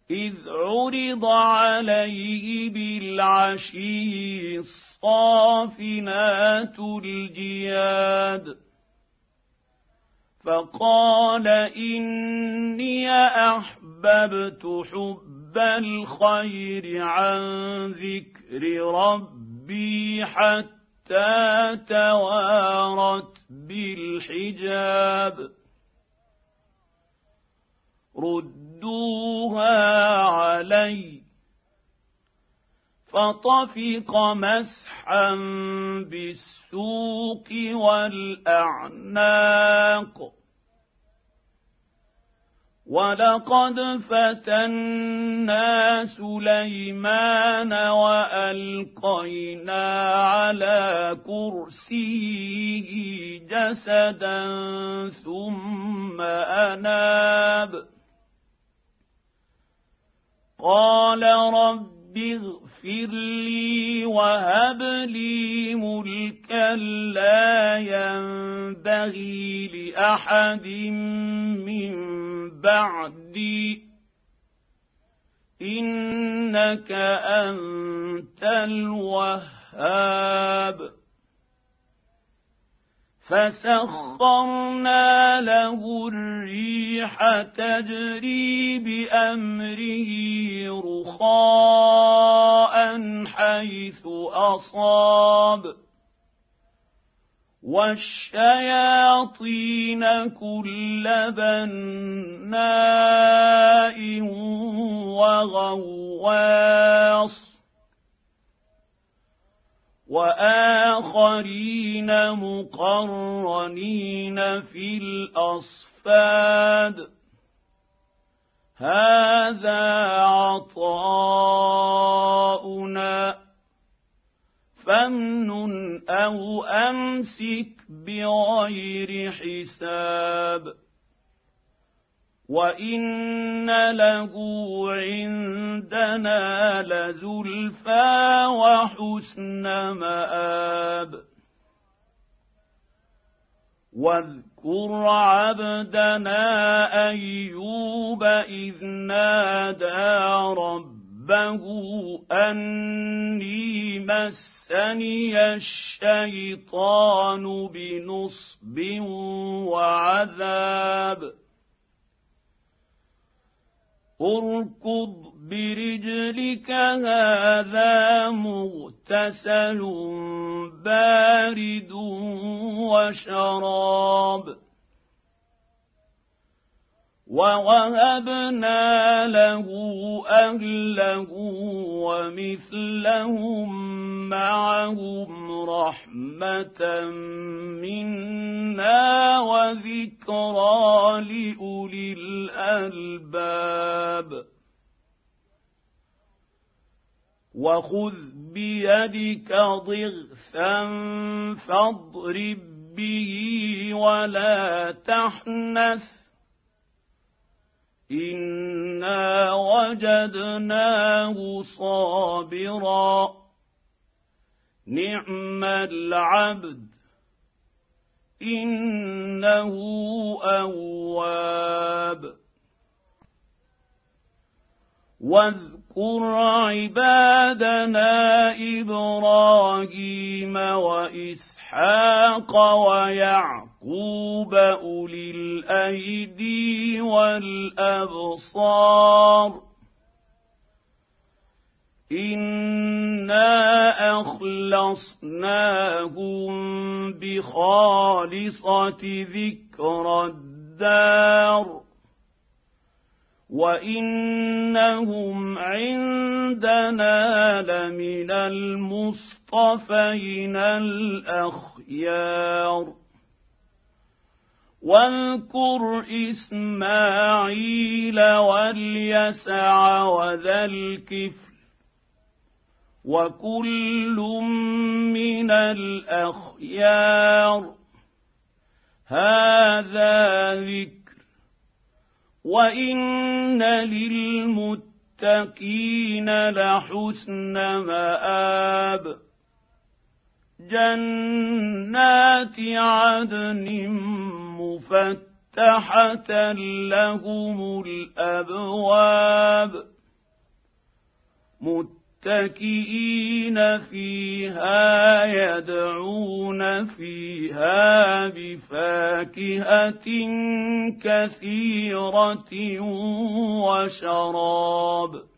إذ عرض عليه بالعشي الصافنات الجياد فقال إني أحببت حب الخير عن ذكر ربي حتى توارت بالحجاب ردوها علي فطفق مسحا بالسوق والأعناق ولقد فتنا سليمان وألقينا على كرسيه جسدا ثم أناب قال رب اغفر لي وهب لي ملكا لا ينبغي لأحد من بعدي إنك أنت الوهاب فسخرنا له الريح تجري بأمره رخاء حيث أصاب والشياطين كل بناء وغواص وآخرين مقرنين في الأصفاد هذا عطاؤنا فامنن أو أمسك بغير حساب وإن له عندنا لزلفى وحسن مآب واذكر عبدنا أيوب إذ نادى ربه أني مسني الشيطان بنصب وعذاب اركض برجلك هذا مغتسل بارد وشراب ووهبنا له أهله ومثلهم معهم رحمة منا وذكرى لأولي الألباب وخذ بيدك ضغثا فاضرب به ولا تحنث إنا وجدناه صابرا نعم العبد إنه أواب واذكر عبادنا إبراهيم وإسحاق ويعقوب أولي الأيدي والأبصار إنا أخلصناهم بخالصة ذكرى الدار وإنهم عندنا لمن المصطفين الأخيار واذكر إسماعيل واليسع وذا الكفل وكل من الأخيار هذا ذكر وإن للمتقين لحسن مآب جنات عدن مفتحة لهم الأبواب متكئين فيها يدعون فيها بفاكهه كثيره وشراب.